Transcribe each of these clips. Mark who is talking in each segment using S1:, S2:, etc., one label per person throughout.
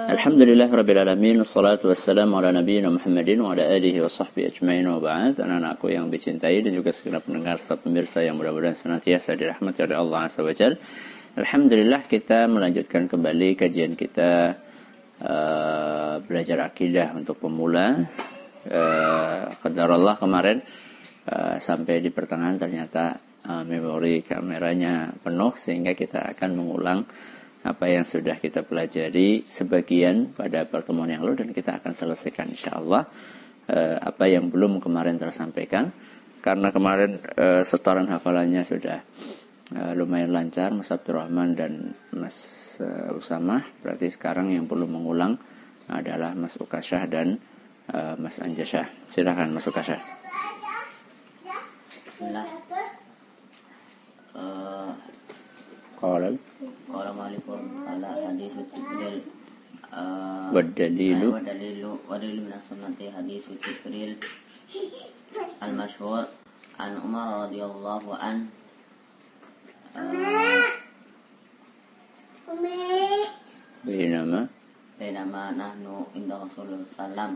S1: Alhamdulillahirabbil alamin, wassalatu wassalamu ala nabiyyina Muhammadin wa ala alihi wa sahbihi ajmain wa ba'd. Anak-anakku yang dicintai dan juga segenap pendengar serta pemirsa yang mudah-mudahan senantiasa dirahmati oleh Allah Azza wa Jalla. Alhamdulillah, kita melanjutkan kembali kajian kita belajar akidah untuk pemula. Qadarullah kemarin sampai di pertengahan ternyata memori kameranya penuh, sehingga kita akan mengulang apa yang sudah kita pelajari sebagian pada pertemuan yang lalu, dan kita akan selesaikan insyaallah apa yang belum kemarin tersampaikan. Karena kemarin setoran hafalannya sudah lumayan lancar, Mas Abdurrahman dan Mas Usamah. Berarti sekarang yang perlu mengulang adalah Mas Ukasyah dan Mas Anjasyah. Silakan Mas Ukasyah.
S2: Bismillah.
S1: Qala
S2: malikum ala hadis Jibril
S1: wadalilu
S2: min as-sunnati hadis Jibril al-masyhur an Umar radhiyallahu an bainama nahnu inda Rasulullah sallam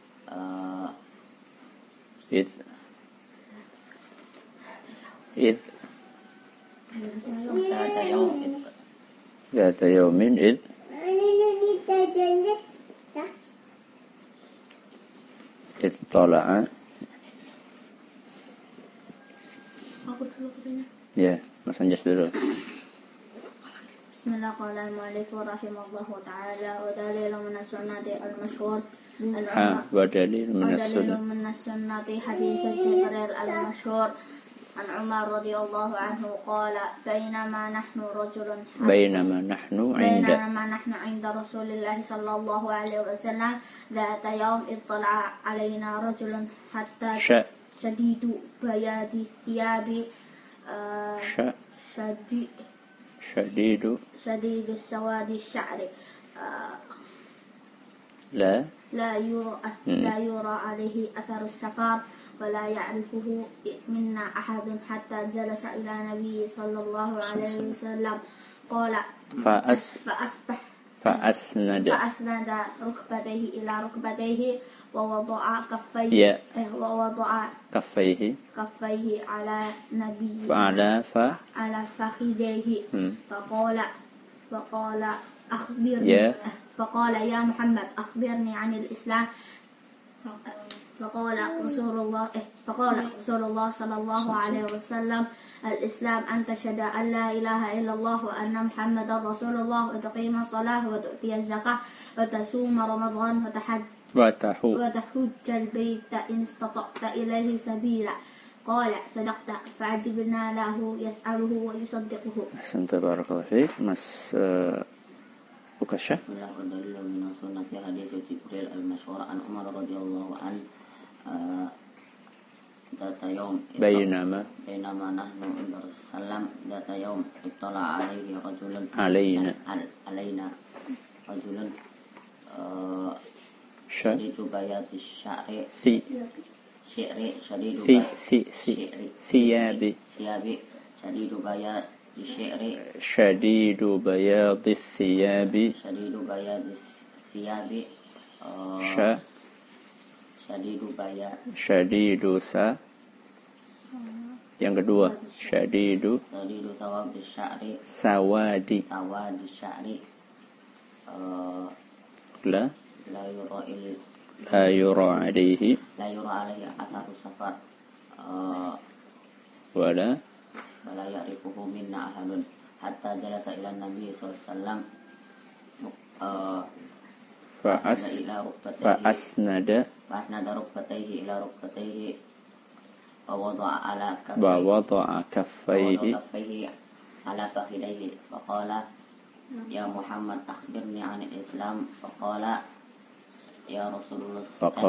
S1: ذات يوم إذ طلع.
S3: Aku dulu katanya.
S1: Ya, Mas Anjas dulu.
S3: Bismillah, qala al-mu'allif rahimahullahu ta'ala wa dalilu min as-sunnati al-mashhur
S1: wa dalilu min
S3: as-sunnati hadits Jibril al-mashhur an Umar radhiyallahu anhu qala bainama nahnu 'inda Rasulillah sallallahu alaihi wasallam dhata yawm ittala'a alaina rajulun hatta shadidu bayadi thiyabi shadidu sawadi sya'ri la yura alaihi atharu safar ولا يعرفه منا أحد حتى جلس إلى النبي صلى الله عليه وسلم قال فأسند ركبتيه إلى ركبتيه ووضع كفيه على نبي على فخذيه فقال أخبرني فقال يا محمد أخبرني عن الإسلام فقال رسول الله صلى الله عليه وسلم الإسلام أن تشهد أن لا إله إلا الله وأن محمدا رسول الله وتقيم الصلاة وتؤتي الزكاة وتصوم رمضان وتحج البيت إن استطعت إليه سبيلا قال صدقت فعجبنا له يسأله ويصدقه.
S1: أحسنت بارك الله فيك. Mas Ukasyah.
S2: Dalilu min as-sunnati hadits Jibril al-masyhur an Umar radhiyallahu an data yaum
S1: bainama
S2: nahnu inda Rasulullah data yaum ittala alaihi rajulun alaina rajulun shadidu bayati sya'ri shadidu thiyabi shadidu bayati sya'ri
S1: shadidu bayadi thiyabi Shadidu sa. Yang kedua Shadidu sawadi sya'ri la yura alaihi
S2: atharu safar
S1: wala
S2: ya'rifuhu minna ahadun hatta jalasa ila nabi sallallahu alaihi wasallam فأسند ركبتيه إلى ركبتيه ووضع كفيه على فخذيه فقال يا محمد أخبرني عن الإسلام فقال يا رسول الله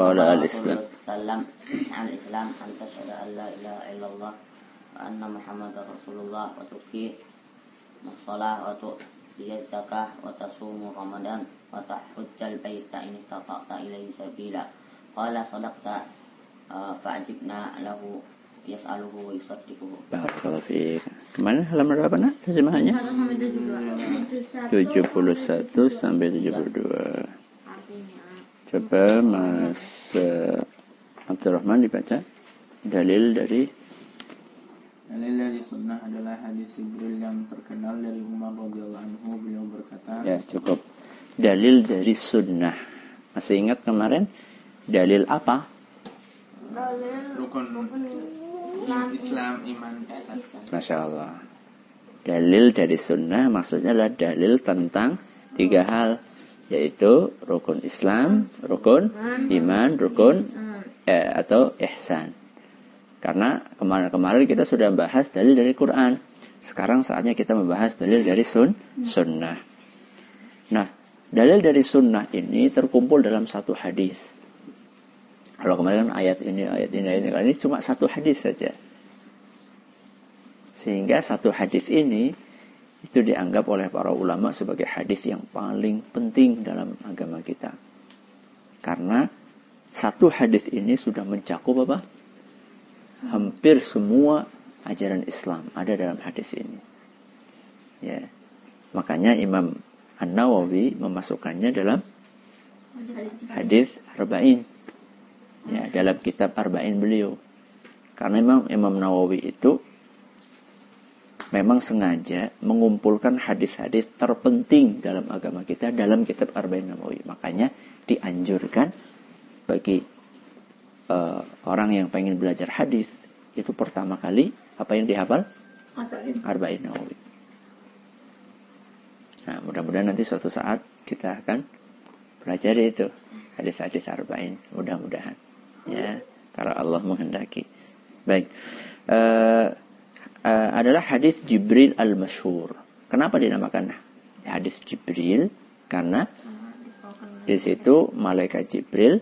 S2: عن الإسلام أن تشهد أن لا إله إلا الله وأن محمد رسول الله وتقيم الصلاة وتؤتي الزكاة وتصوم رمضان وتحج البيت إن استطعت إليه سبيلا قال صدقت فأجبنا له يسأله ويصدقه.
S1: بارك الله فيك. Kemana halaman berapa nak terjemahannya?
S3: 1 sampai 72.
S1: 71 sampai 72.
S3: Artinya.
S1: Coba Mas Abdurrahman dibaca. Dalil dari
S4: sunnah adalah hadis Jibril yang terkenal dari Umar radhiyallahu anhu. Beliau berkata,
S1: ya cukup. Dalil dari sunnah. Masih ingat kemarin dalil apa?
S4: rukun Islam, iman, ihsan.
S1: Masya Allah. Dalil dari sunnah maksudnya adalah dalil tentang 3 hal, yaitu rukun Islam, rukun iman, rukun atau ihsan. Karena kemarin kita sudah membahas dalil dari Quran. Sekarang saatnya kita membahas dalil dari sunnah. Nah, dalil dari sunnah ini terkumpul dalam satu hadis. Kalau kemarin kan ayat ini. Ini cuma satu hadis saja. Sehingga satu hadis ini itu dianggap oleh para ulama sebagai hadis yang paling penting dalam agama kita. Karena satu hadis ini sudah mencakup apa? Hampir semua ajaran Islam ada dalam hadis ini. Ya. Makanya Imam An-Nawawi memasukkannya dalam hadis Arba'in. Ya, dalam kitab Arba'in beliau. Karena Imam Nawawi itu memang sengaja mengumpulkan hadis-hadis terpenting dalam agama kita dalam kitab Arba'in Nawawi. Makanya dianjurkan bagi orang yang pengen belajar hadis itu pertama kali apa yang dihafal? Arba'in Nawawi. Nah, mudah-mudahan nanti suatu saat kita akan pelajari itu hadis-hadis Arba'in, mudah-mudahan. Ya, kalau Allah menghendaki. Baik. Adalah hadis Jibril al-Masyhur. Kenapa dinamakan hadis Jibril? Karena di situ malaikat Jibril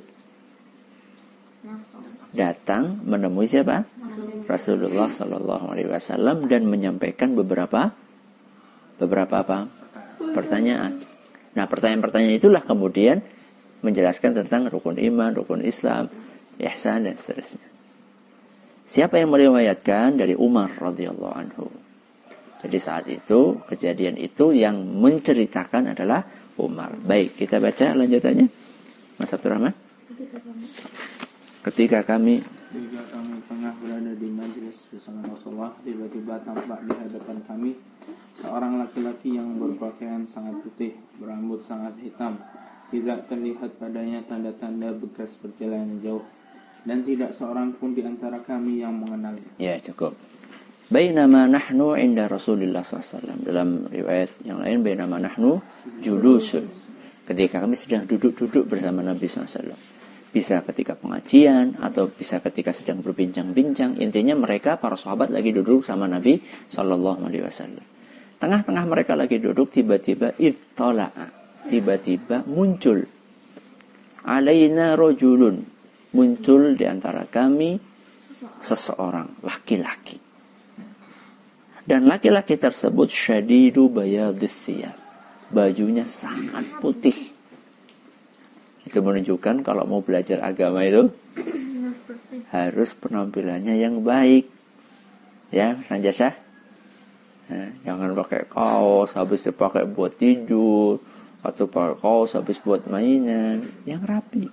S1: datang menemui siapa? Rasulullah sallallahu alaihi wasallam dan menyampaikan beberapa apa? Pertanyaan. Nah, pertanyaan-pertanyaan itulah kemudian menjelaskan tentang rukun iman, rukun Islam, ihsan dan seterusnya. Siapa yang meriwayatkan? Dari Umar radhiyallahu anhu. Jadi saat itu, kejadian itu yang menceritakan adalah Umar. Baik, kita baca lanjutannya. Mas Abdurrahman. Ketika kami
S4: tengah berada di majelis bersama Rasulullah, tiba-tiba tampak di hadapan kami seorang laki-laki yang berpakaian sangat putih, berambut sangat hitam, tidak terlihat padanya tanda-tanda bekas perjalanan jauh, dan tidak seorang pun di antara kami yang mengenalnya.
S1: Ya, cukup. Bainama nahnu inda Rasulillah SAW. Dalam riwayat yang lain, bainama nahnu julusun. Ketika kami sedang duduk-duduk bersama Nabi SAW. Bisa ketika pengajian atau bisa ketika sedang berbincang-bincang. Intinya mereka para sahabat lagi duduk sama Nabi SAW. Tengah-tengah mereka lagi duduk, tiba-tiba ittala'a, tiba-tiba muncul alaina rajulun, muncul di antara kami seseorang laki-laki. Dan laki-laki tersebut syadidu bayadis thiyab, bajunya sangat putih. Itu menunjukkan kalau mau belajar agama itu harus penampilannya yang baik. Ya, Sanjasa. Nah, jangan pakai kaos habis dipakai buat tidur atau pakai kaos habis buat mainan, yang rapi.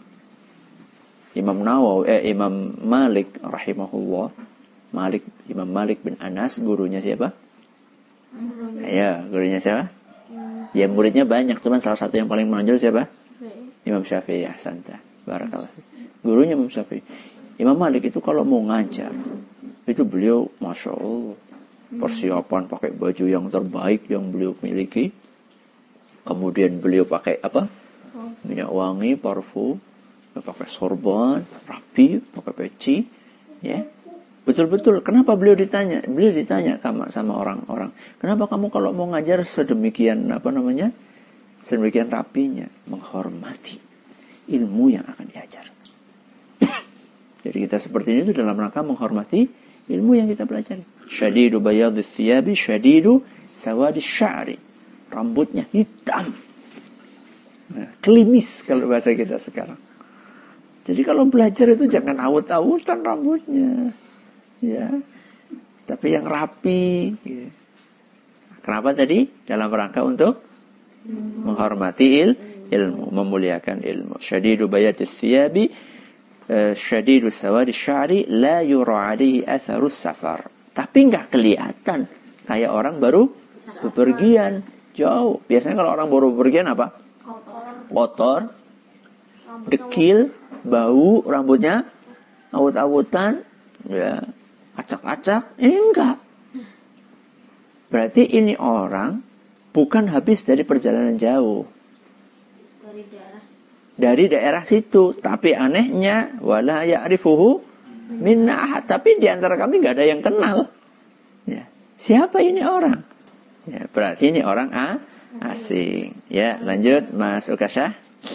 S1: Imam Malik rahimahullah, Imam Malik bin Anas, gurunya siapa? Ya, gurunya siapa? Ya, muridnya banyak, cuman salah satu yang paling menonjol siapa? Imam Syafi'i. Ahsanta, barakallah. Gurunya Imam Syafi'i. Imam Malik itu kalau mau ngajar, itu beliau Masya Allah, persiapan pakai baju yang terbaik yang beliau miliki. Kemudian beliau pakai apa? Minyak wangi, parfum, pakai sorban, rapi, pakai peci, ya. Betul-betul. Kenapa beliau ditanya? Beliau ditanya sama orang-orang, kenapa kamu kalau mau ngajar sedemikian sedemikian rapinya? Menghormati ilmu yang akan diajar. Jadi kita seperti ini dalam rangka menghormati ilmu yang kita pelajari. Syadidu bayadis thiyabi, syadidu sawadis sya'ri. Rambutnya hitam. Nah, klimis kalau bahasa kita sekarang. Jadi kalau belajar itu jangan awut-awutan rambutnya. Ya. tapi yang rapi. Ya. Kenapa tadi? Dalam rangka untuk menghormati ilmu, memuliakan ilmu. Syadidu bayatis thiyabi, syadidu sawadi sya'ri, la yura alaihi atharus safar. Tapi nggak kelihatan kayak orang baru bepergian jauh. Biasanya kalau orang baru bepergian apa? Kotor, dekil, bau, rambutnya awut-awutan, ya, acak-acak. Ini enggak. Berarti ini orang bukan habis dari perjalanan jauh. Dari daerah situ. Tapi anehnya, wala ya'rifuhu minna ahad. Tapi di antara kami nggak ada yang kenal. Ya. Siapa ini orang? Ya, berarti ini orang asing. Ya, lanjut Mas Ukasyah.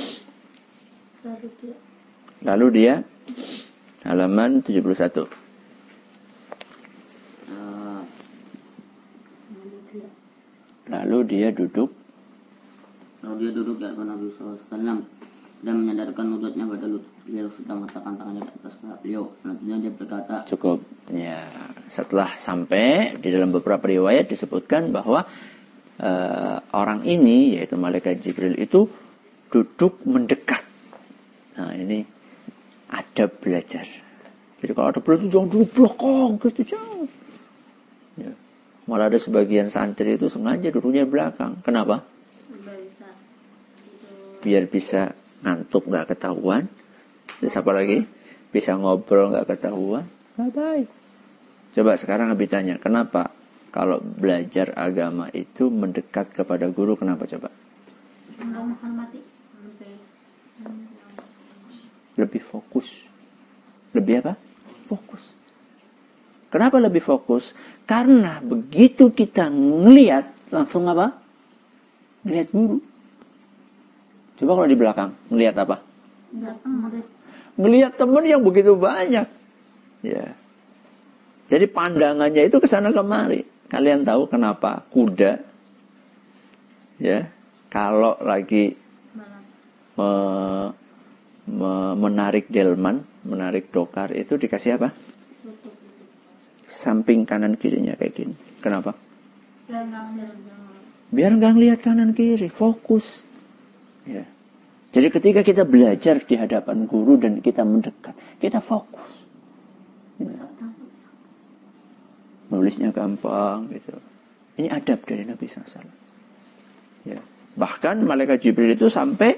S1: Lalu dia halaman 71. Lalu dia duduk
S2: di hadapan Nabi SAW dan menyadarkan lututnya pada lutut beliau serta meletakkan tangannya di atas paha beliau. Selanjutnya dia berkata,
S1: cukup. Ya, setelah sampai di dalam beberapa riwayat disebutkan bahwa orang ini yaitu malaikat Jibril itu duduk mendekat. Nah, ini adab belajar. Jadi kalau ada belajar jangan duduk belakang gitu, jauh. Ya. Malah ada sebagian santri itu sengaja duduknya belakang. Kenapa? Biar bisa ngantuk gak ketahuan. Terus apa lagi? Bisa ngobrol gak ketahuan. Nah, baik. Coba sekarang Abi tanya, kenapa kalau belajar agama itu mendekat kepada guru, kenapa coba? Lebih fokus. Lebih apa? Fokus. Kenapa lebih fokus? Karena begitu kita ngelihat, langsung apa? Ngelihat guru. Coba kalau di belakang, ngelihat apa? Ngelihat teman yang begitu banyak. Ya. Jadi pandangannya itu kesana kemari. Kalian tahu kenapa kuda, ya, kalau lagi menarik delman, menarik dokar itu dikasih apa? Samping kanan kirinya kayak gini. Kenapa? Biar nggak ngelihat kanan kiri, fokus. Ya. Jadi ketika kita belajar di hadapan guru dan kita mendekat, kita fokus. Ya. Nulisnya gampang gitu. Ini adab dari Nabi SAW. Ya. Bahkan malaikat Jibril itu sampai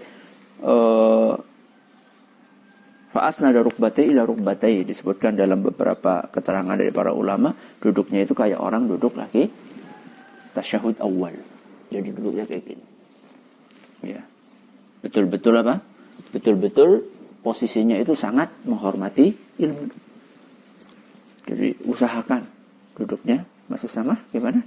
S1: fa'asnada rukbatai ila rukbatai, disebutkan dalam beberapa keterangan dari para ulama, duduknya itu kayak orang duduk lagi tasyahud awal. Jadi duduknya kayak gini. Ya. Betul-betul apa? Betul-betul posisinya itu sangat menghormati ilmu. Jadi usahakan duduknya masuk sama gimana?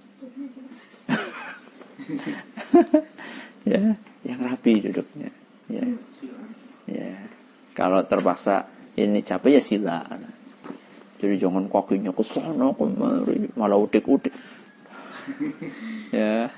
S1: Ya, yang rapi duduknya. Ya. Ya. Kalau terpaksa ini capek ya sila. Jadi jangan kakinya ke sana kemari, malah udik-udik. Ya.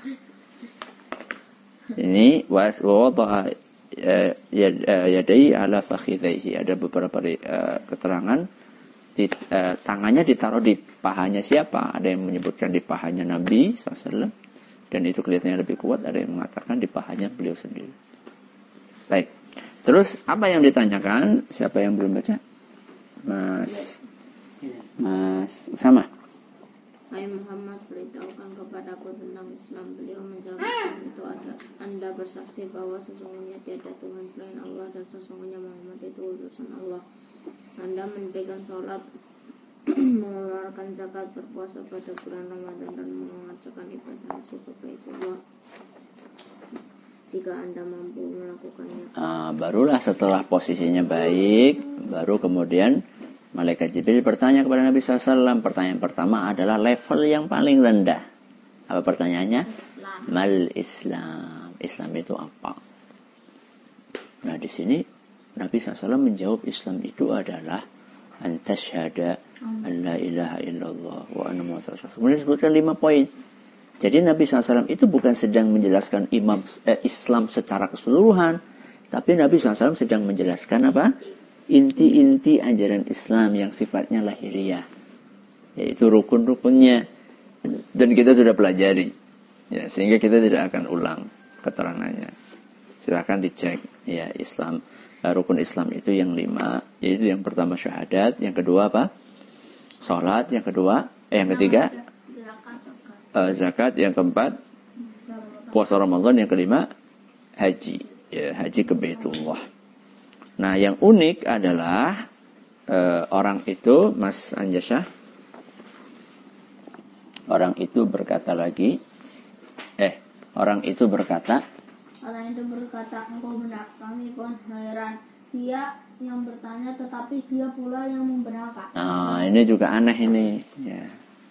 S1: Ini wadha'a yadai ala fakhidhaihi. Ada beberapa keterangan tangannya ditaruh di pahanya siapa? Ada yang menyebutkan di pahanya Nabi SAW, dan itu kelihatannya lebih kuat. Ada yang mengatakan di pahanya beliau sendiri. Baik. Terus apa yang ditanyakan? Siapa yang belum baca? Mas Usama.
S5: Hai Muhammad, beritahukan kepadaku tentang Islam. Beliau menjawab, itu ada Anda bersaksi bahwa sesungguhnya tiada Tuhan selain Allah dan sesungguhnya Muhammad itu utusan Allah. Anda mendirikan sholat, mengeluarkan zakat, berpuasa pada bulan Ramadan dan mengerjakan ibadah haji ke Baitullah jika Anda mampu melakukannya.
S1: Barulah setelah posisinya baik, baru kemudian malaikat Jibril bertanya kepada Nabi SAW. Pertanyaan pertama adalah level yang paling rendah. Apa pertanyaannya?
S3: Islam.
S1: Mal Islam. Islam itu apa? Nah, di sini Nabi SAW menjawab Islam itu adalah antasyhada an la ilaha illallah wa anna muhammadar rasulullah. Kemudian disebutkan 5 poin. Jadi Nabi SAW itu bukan sedang menjelaskan Islam secara keseluruhan, tapi Nabi SAW sedang menjelaskan apa? Inti-inti ajaran Islam yang sifatnya lahiriah. yaitu rukun-rukunnya. Dan kita sudah pelajari. Ya, sehingga kita tidak akan ulang keterangannya. Silakan dicek. Ya, Islam, rukun Islam itu yang 5, yaitu yang pertama syahadat, yang kedua apa? Salat, yang ketiga zakat, yang keempat puasa Ramadan, yang kelima haji. Ya, haji ke Baitullah. Nah, yang unik adalah orang itu, Mas Anjasya, orang itu berkata,
S3: engkau benar, kami pun heran. Dia yang bertanya, tetapi dia pula yang membenarkan.
S1: Nah, ini juga aneh ini. Ya.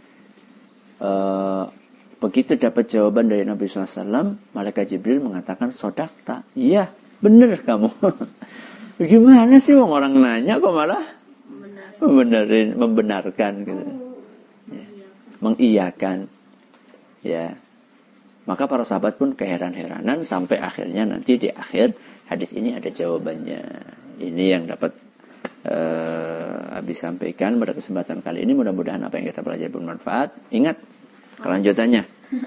S1: Begitu dapat jawaban dari Nabi SAW, Malaikat Jibril mengatakan, sodakta. Iya, benar kamu. Bagaimana sih orang nanya kok malah membenarkan gitu. Ya. Mengiyakan. Ya. Maka para sahabat pun keheran-heranan sampai akhirnya nanti di akhir hadis ini ada jawabannya. Ini yang dapat Abi sampaikan pada kesempatan kali ini. Mudah-mudahan apa yang kita pelajari bermanfaat. Ingat kelanjutannya.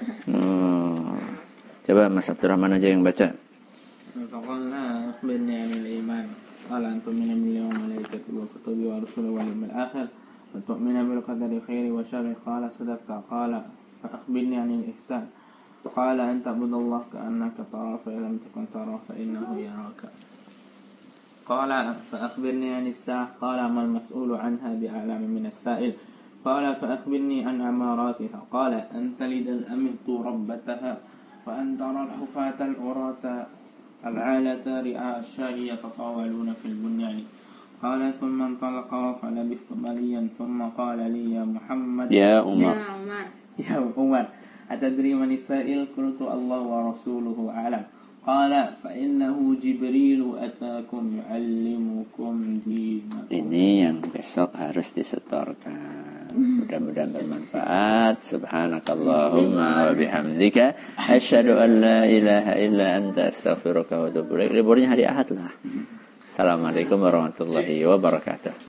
S1: Coba Mas Abdurrahman aja yang baca.
S4: Faqulna akhbirni 'anil iman. Qala an tu'mina billahi wa malaikatihi wa kutubihi wa rusulihi wal yawmil akhir wa tu'mina bil qadari khairihi wa sharrihi. Qala sadaqta. Qala fa akhbirni 'anil ihsan. Qala an ta'budallaha ka'annaka tarahu fa in lam takun tarahu fa innahu yaraka. Qala fa akhbirni 'anis sa'ah. Qala mal mas'ulu 'anha bi'alami minas sa'il. Qala fa akhbirni 'an amaratiha. Qala an talidal amatu rabbataha wa an tara al-hufata al-urata al-'alata ri'a asy-syai yatatawaluna fil bunyan. Qala thumma intalaqa fa labithtu maliyan thumma qala li ya Muhammad
S1: Ya Umar.
S4: Atadri man as-sa'il? Qultu Allah wa rasuluhu a'lam. Qala fa innahu Jibril atakum yu'allimukum dinakum.
S1: Ini yang besok harus disetorkan. Mudah-mudahan bermanfaat. Subhanakallahumma wa bihamdika asyhadu an la ilaha illa anta astaghfiruka wa atubu ilaik. Liburnya hari Ahad lah. Assalamualaikum warahmatullahi wabarakatuh.